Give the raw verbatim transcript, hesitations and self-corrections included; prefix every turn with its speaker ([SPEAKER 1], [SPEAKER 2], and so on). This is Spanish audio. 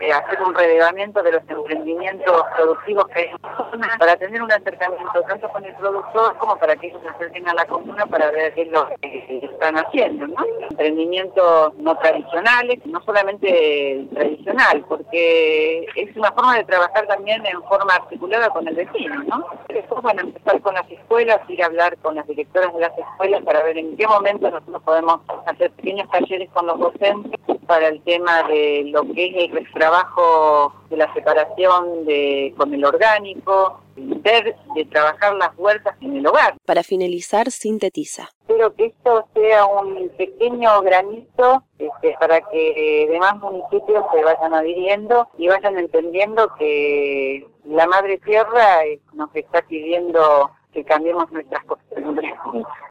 [SPEAKER 1] eh, hacer un relevamiento de los emprendimientos productivos que hay en la zona, para tener un acercamiento tanto con el productor como para que ellos se acerquen a la comuna para ver qué es lo que están haciendo, ¿no? Emprendimientos no tradicionales, no solamente tradicional, porque es una forma de trabajar también en forma articulada con el vecino, ¿no? Después van a empezar con las escuelas, ir a hablar con las directoras de las escuelas para ver en qué momento nosotros podemos hacer pequeños talleres con los docentes para el tema de lo que es el trabajo de la separación de con el orgánico, de, de trabajar las huertas en el hogar.
[SPEAKER 2] Para finalizar, sintetiza.
[SPEAKER 1] Espero que esto sea un pequeño granito este, para que demás municipios se vayan adhiriendo y vayan entendiendo que la Madre Tierra nos está pidiendo que cambiemos nuestras costumbres.